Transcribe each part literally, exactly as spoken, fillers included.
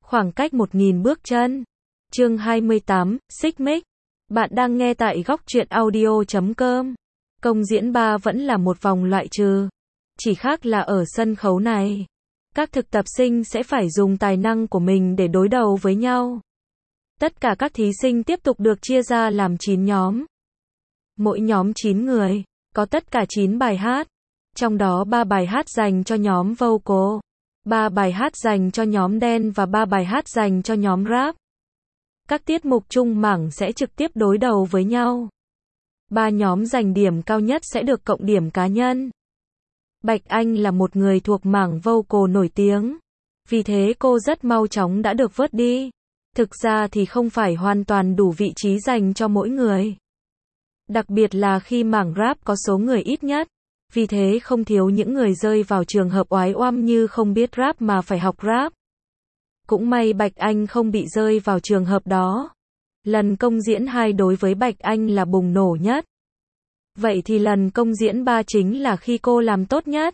Khoảng cách một nghìn bước chân. Chương hai mươi tám, Xích Mích. Bạn đang nghe tại góc truyện audio chấm com. Công diễn ba vẫn là một vòng loại trừ. Chỉ khác là ở sân khấu này, các thực tập sinh sẽ phải dùng tài năng của mình để đối đầu với nhau. Tất cả các thí sinh tiếp tục được chia ra làm chín nhóm. Mỗi nhóm chín người, có tất cả chín bài hát. Trong đó ba bài hát dành cho nhóm vocal, ba bài hát dành cho nhóm dance và ba bài hát dành cho nhóm rap. Các tiết mục chung mảng sẽ trực tiếp đối đầu với nhau. Ba nhóm giành điểm cao nhất sẽ được cộng điểm cá nhân. Bạch Anh là một người thuộc mảng vocal nổi tiếng, vì thế cô rất mau chóng đã được vớt đi. Thực ra thì không phải hoàn toàn đủ vị trí dành cho mỗi người. Đặc biệt là khi mảng rap có số người ít nhất, vì thế không thiếu những người rơi vào trường hợp oái oăm như không biết rap mà phải học rap. Cũng may Bạch Anh không bị rơi vào trường hợp đó. Lần công diễn hai đối với Bạch Anh là bùng nổ nhất. Vậy thì lần công diễn ba chính là khi cô làm tốt nhất.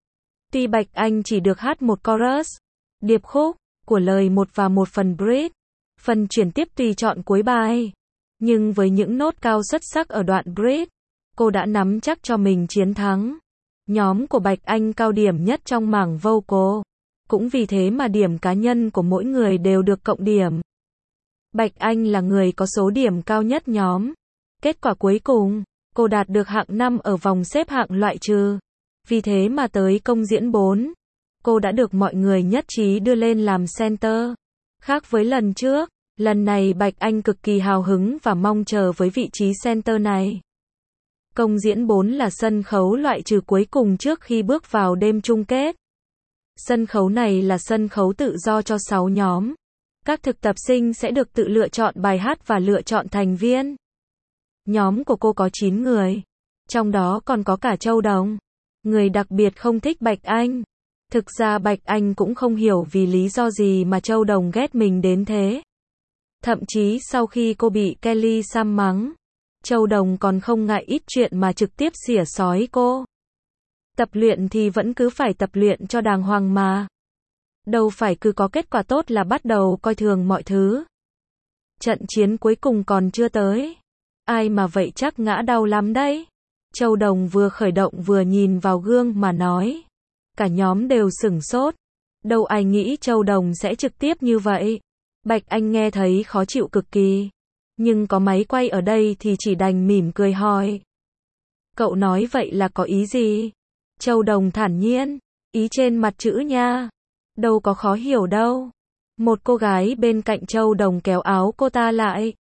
Tuy Bạch Anh chỉ được hát một chorus, điệp khúc, của lời một và một phần bridge, phần chuyển tiếp tùy chọn cuối bài. Nhưng với những nốt cao xuất sắc ở đoạn bridge, cô đã nắm chắc cho mình chiến thắng. Nhóm của Bạch Anh cao điểm nhất trong mảng vocal. Cũng vì thế mà điểm cá nhân của mỗi người đều được cộng điểm. Bạch Anh là người có số điểm cao nhất nhóm. Kết quả cuối cùng, cô đạt được hạng năm ở vòng xếp hạng loại trừ. Vì thế mà tới công diễn bốn, cô đã được mọi người nhất trí đưa lên làm center. Khác với lần trước, lần này Bạch Anh cực kỳ hào hứng và mong chờ với vị trí center này. Công diễn bốn là sân khấu loại trừ cuối cùng trước khi bước vào đêm chung kết. Sân khấu này là sân khấu tự do cho sáu nhóm. Các thực tập sinh sẽ được tự lựa chọn bài hát và lựa chọn thành viên. Nhóm của cô có chín người. Trong đó còn có cả Châu Đồng. Người đặc biệt không thích Bạch Anh. Thực ra Bạch Anh cũng không hiểu vì lý do gì mà Châu Đồng ghét mình đến thế. Thậm chí sau khi cô bị Kelly Sam mắng, Châu Đồng còn không ngại ít chuyện mà trực tiếp xỉa xói cô. Tập luyện thì vẫn cứ phải tập luyện cho đàng hoàng mà. Đâu phải cứ có kết quả tốt là bắt đầu coi thường mọi thứ. Trận chiến cuối cùng còn chưa tới. Ai mà vậy chắc ngã đau lắm đấy. Châu Đồng vừa khởi động vừa nhìn vào gương mà nói. Cả nhóm đều sửng sốt. Đâu ai nghĩ Châu Đồng sẽ trực tiếp như vậy. Bạch Anh nghe thấy khó chịu cực kỳ. Nhưng có máy quay ở đây thì chỉ đành mỉm cười hỏi. Cậu nói vậy là có ý gì? Châu Đồng thản nhiên. Ý trên mặt chữ nha. Đâu có khó hiểu đâu. Một cô gái bên cạnh Châu Đồng kéo áo cô ta lại.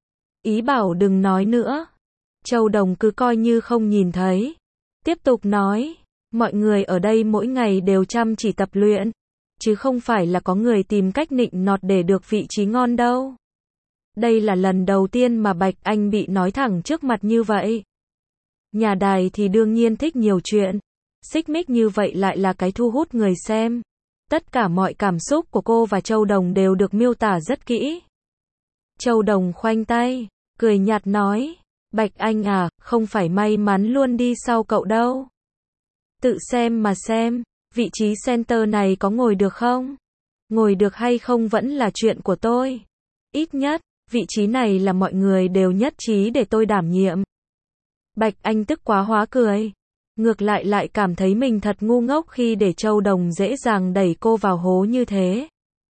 Ý bảo đừng nói nữa. Châu Đồng cứ coi như không nhìn thấy. Tiếp tục nói. Mọi người ở đây mỗi ngày đều chăm chỉ tập luyện. Chứ không phải là có người tìm cách nịnh nọt để được vị trí ngon đâu. Đây là lần đầu tiên mà Bạch Anh bị nói thẳng trước mặt như vậy. Nhà đài thì đương nhiên thích nhiều chuyện. Xích mích như vậy lại là cái thu hút người xem. Tất cả mọi cảm xúc của cô và Châu Đồng đều được miêu tả rất kỹ. Châu Đồng khoanh tay, cười nhạt nói. Bạch Anh à, không phải may mắn luôn đi sau cậu đâu. Tự xem mà xem, vị trí center này có ngồi được không? Ngồi được hay không vẫn là chuyện của tôi. Ít nhất, vị trí này là mọi người đều nhất trí để tôi đảm nhiệm. Bạch Anh tức quá hóa cười. Ngược lại lại cảm thấy mình thật ngu ngốc khi để Châu Đồng dễ dàng đẩy cô vào hố như thế.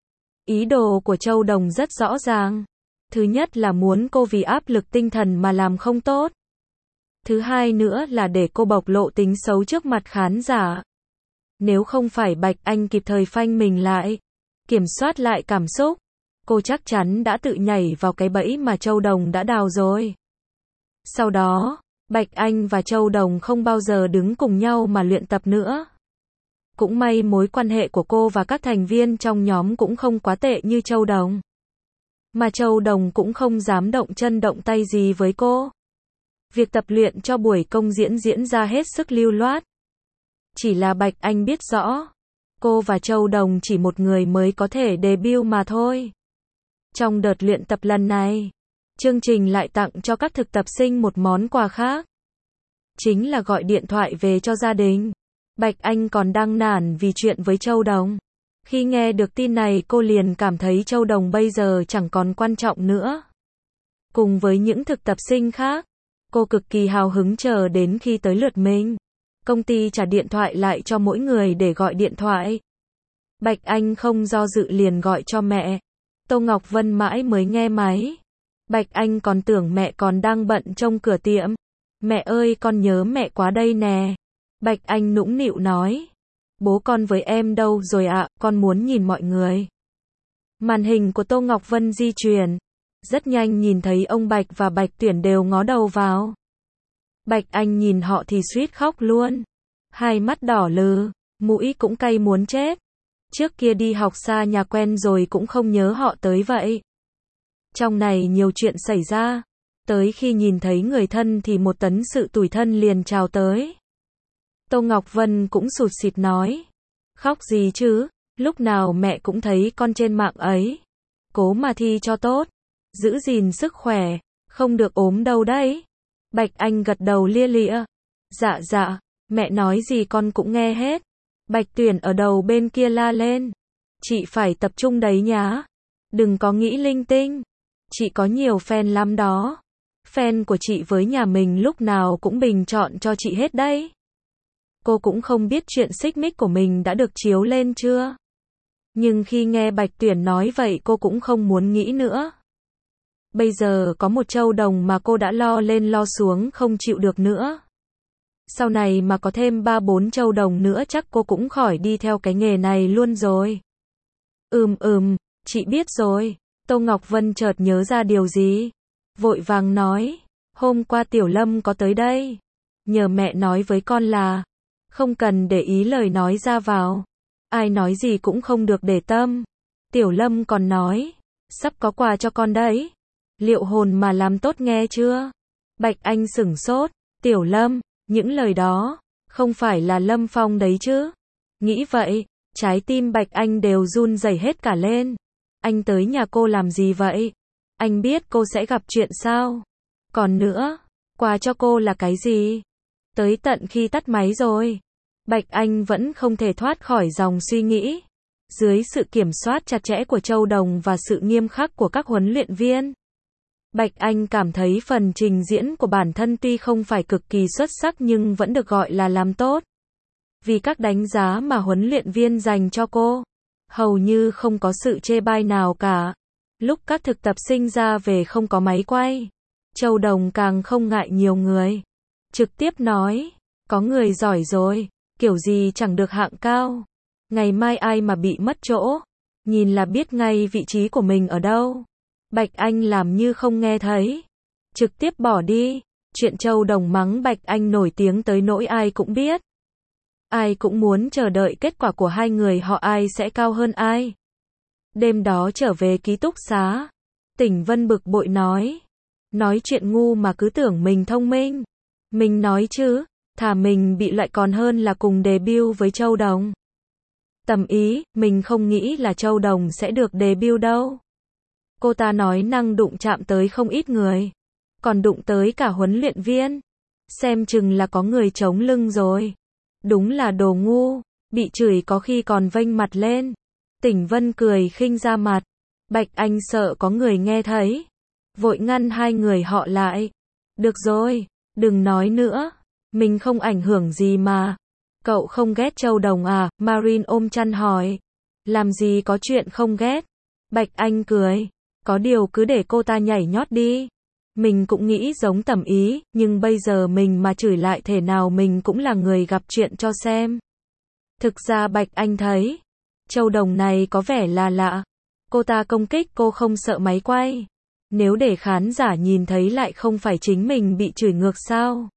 Ý đồ của Châu Đồng rất rõ ràng. Thứ nhất là muốn cô vì áp lực tinh thần mà làm không tốt. Thứ hai nữa là để cô bộc lộ tính xấu trước mặt khán giả. Nếu không phải Bạch Anh kịp thời phanh mình lại, kiểm soát lại cảm xúc, cô chắc chắn đã tự nhảy vào cái bẫy mà Châu Đồng đã đào rồi. Sau đó, Bạch Anh và Châu Đồng không bao giờ đứng cùng nhau mà luyện tập nữa. Cũng may mối quan hệ của cô và các thành viên trong nhóm cũng không quá tệ như Châu Đồng. Mà Châu Đồng cũng không dám động chân động tay gì với cô. Việc tập luyện cho buổi công diễn diễn ra hết sức lưu loát. Chỉ là Bạch Anh biết rõ, cô và Châu Đồng chỉ một người mới có thể debut mà thôi. Trong đợt luyện tập lần này, chương trình lại tặng cho các thực tập sinh một món quà khác. Chính là gọi điện thoại về cho gia đình. Bạch Anh còn đang nản vì chuyện với Châu Đồng. Khi nghe được tin này cô liền cảm thấy Châu Đồng bây giờ chẳng còn quan trọng nữa. Cùng với những thực tập sinh khác, cô cực kỳ hào hứng chờ đến khi tới lượt mình. Công ty trả điện thoại lại cho mỗi người để gọi điện thoại. Bạch Anh không do dự liền gọi cho mẹ. Tô Ngọc Vân mãi mới nghe máy. Bạch Anh còn tưởng mẹ còn đang bận trông cửa tiệm. Mẹ ơi, con nhớ mẹ quá đây nè. Bạch Anh nũng nịu nói. Bố con với em đâu rồi ạ, con muốn nhìn mọi người. Màn hình của Tô Ngọc Vân di chuyển. Rất nhanh nhìn thấy ông Bạch và Bạch Tuyển đều ngó đầu vào. Bạch Anh nhìn họ thì suýt khóc luôn. Hai mắt đỏ lừ, mũi cũng cay muốn chết. Trước kia đi học xa nhà quen rồi cũng không nhớ họ tới vậy. Trong này nhiều chuyện xảy ra. Tới khi nhìn thấy người thân thì một tấn sự tủi thân liền trào tới. Tô Ngọc Vân cũng sụt sịt nói. Khóc gì chứ, lúc nào mẹ cũng thấy con trên mạng ấy. Cố mà thi cho tốt. Giữ gìn sức khỏe, không được ốm đâu đấy. Bạch Anh gật đầu lia lịa. Dạ dạ, mẹ nói gì con cũng nghe hết. Bạch Tuyển ở đầu bên kia la lên. Chị phải tập trung đấy nhá. Đừng có nghĩ linh tinh. Chị có nhiều fan lắm đó. Fan của chị với nhà mình lúc nào cũng bình chọn cho chị hết đấy. Cô cũng không biết chuyện xích mích của mình đã được chiếu lên chưa. Nhưng khi nghe Bạch Tuyển nói vậy cô cũng không muốn nghĩ nữa. Bây giờ có một Châu Đồng mà cô đã lo lên lo xuống không chịu được nữa. Sau này mà có thêm ba bốn Châu Đồng nữa chắc cô cũng khỏi đi theo cái nghề này luôn rồi. Ừm ừm, chị biết rồi. Tô Ngọc Vân chợt nhớ ra điều gì. Vội vàng nói, hôm qua Tiểu Lâm có tới đây. Nhờ mẹ nói với con là, không cần để ý lời nói ra vào. Ai nói gì cũng không được để tâm. Tiểu Lâm còn nói, sắp có quà cho con đấy. Liệu hồn mà làm tốt nghe chưa? Bạch Anh sửng sốt, Tiểu Lâm, những lời đó, không phải là Lâm Phong đấy chứ? Nghĩ vậy, trái tim Bạch Anh đều run rẩy hết cả lên. Anh tới nhà cô làm gì vậy? Anh biết cô sẽ gặp chuyện sao? Còn nữa, quà cho cô là cái gì? Tới tận khi tắt máy rồi. Bạch Anh vẫn không thể thoát khỏi dòng suy nghĩ. Dưới sự kiểm soát chặt chẽ của Châu Đồng và sự nghiêm khắc của các huấn luyện viên, Bạch Anh cảm thấy phần trình diễn của bản thân tuy không phải cực kỳ xuất sắc nhưng vẫn được gọi là làm tốt. Vì các đánh giá mà huấn luyện viên dành cho cô, hầu như không có sự chê bai nào cả. Lúc các thực tập sinh ra về không có máy quay, Châu Đồng càng không ngại nhiều người. Trực tiếp nói, có người giỏi rồi, kiểu gì chẳng được hạng cao. Ngày mai ai mà bị mất chỗ, nhìn là biết ngay vị trí của mình ở đâu. Bạch Anh làm như không nghe thấy. Trực tiếp bỏ đi. Chuyện Châu Đồng mắng Bạch Anh nổi tiếng tới nỗi ai cũng biết. Ai cũng muốn chờ đợi kết quả của hai người họ ai sẽ cao hơn ai. Đêm đó trở về ký túc xá, Tỉnh Vân bực bội nói. Nói chuyện ngu mà cứ tưởng mình thông minh. Mình nói chứ, thà mình bị loại còn hơn là cùng debut với Châu Đồng. Tầm ý, mình không nghĩ là Châu Đồng sẽ được debut đâu. Cô ta nói năng đụng chạm tới không ít người. Còn đụng tới cả huấn luyện viên. Xem chừng là có người chống lưng rồi. Đúng là đồ ngu. Bị chửi có khi còn vênh mặt lên. Tỉnh Vân cười khinh ra mặt. Bạch Anh sợ có người nghe thấy. Vội ngăn hai người họ lại. Được rồi, đừng nói nữa. Mình không ảnh hưởng gì mà. Cậu không ghét Châu Đồng à? Marine ôm chăn hỏi. Làm gì có chuyện không ghét. Bạch Anh cười. Có điều cứ để cô ta nhảy nhót đi. Mình cũng nghĩ giống Tầm Ý, nhưng bây giờ mình mà chửi lại thể nào mình cũng là người gặp chuyện cho xem. Thực ra Bạch Anh thấy, Châu Đồng này có vẻ là lạ. Cô ta công kích cô không sợ máy quay. Nếu để khán giả nhìn thấy lại không phải chính mình bị chửi ngược sao?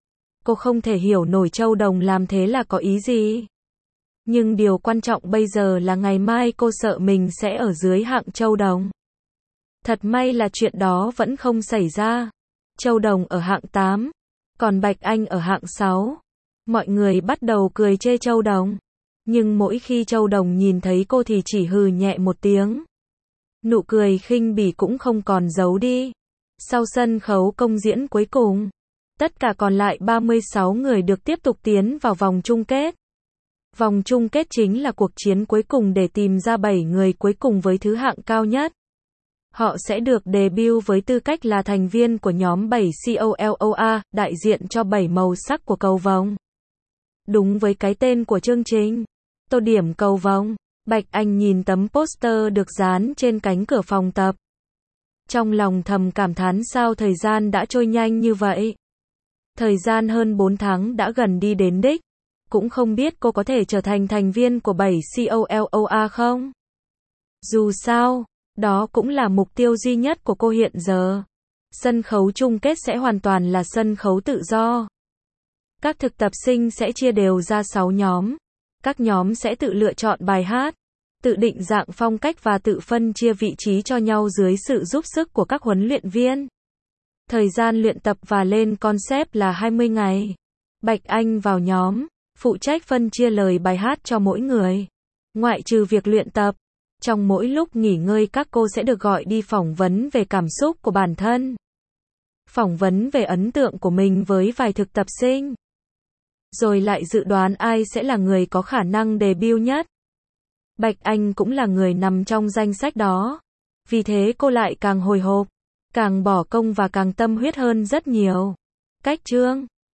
Cô không thể hiểu nổi Châu Đồng làm thế là có ý gì. Nhưng điều quan trọng bây giờ là ngày mai cô sợ mình sẽ ở dưới hạng Châu Đồng. Thật may là chuyện đó vẫn không xảy ra. Châu Đồng ở hạng tám, còn Bạch Anh ở hạng sáu. Mọi người bắt đầu cười chê Châu Đồng. Nhưng mỗi khi Châu Đồng nhìn thấy cô thì chỉ hừ nhẹ một tiếng. Nụ cười khinh bỉ cũng không còn giấu đi. Sau sân khấu công diễn cuối cùng, tất cả còn lại ba mươi sáu người được tiếp tục tiến vào vòng chung kết. Vòng chung kết chính là cuộc chiến cuối cùng để tìm ra bảy người cuối cùng với thứ hạng cao nhất. Họ sẽ được debut với tư cách là thành viên của nhóm bảy COLOA, đại diện cho bảy màu sắc của cầu vồng. Đúng với cái tên của chương trình, tô điểm cầu vồng, Bạch Anh nhìn tấm poster được dán trên cánh cửa phòng tập. Trong lòng thầm cảm thán sao thời gian đã trôi nhanh như vậy. Thời gian hơn bốn tháng đã gần đi đến đích. Cũng không biết cô có thể trở thành thành viên của bảy COLOA không? Dù sao, đó cũng là mục tiêu duy nhất của cô hiện giờ. Sân khấu chung kết sẽ hoàn toàn là sân khấu tự do. Các thực tập sinh sẽ chia đều ra sáu nhóm. Các nhóm sẽ tự lựa chọn bài hát, tự định dạng phong cách và tự phân chia vị trí cho nhau dưới sự giúp sức của các huấn luyện viên. Thời gian luyện tập và lên concept là hai mươi ngày. Bạch Anh vào nhóm, phụ trách phân chia lời bài hát cho mỗi người. Ngoại trừ việc luyện tập, trong mỗi lúc nghỉ ngơi các cô sẽ được gọi đi phỏng vấn về cảm xúc của bản thân. Phỏng vấn về ấn tượng của mình với vài thực tập sinh. Rồi lại dự đoán ai sẽ là người có khả năng debut nhất. Bạch Anh cũng là người nằm trong danh sách đó. Vì thế cô lại càng hồi hộp, càng bỏ công và càng tâm huyết hơn rất nhiều. Cách chương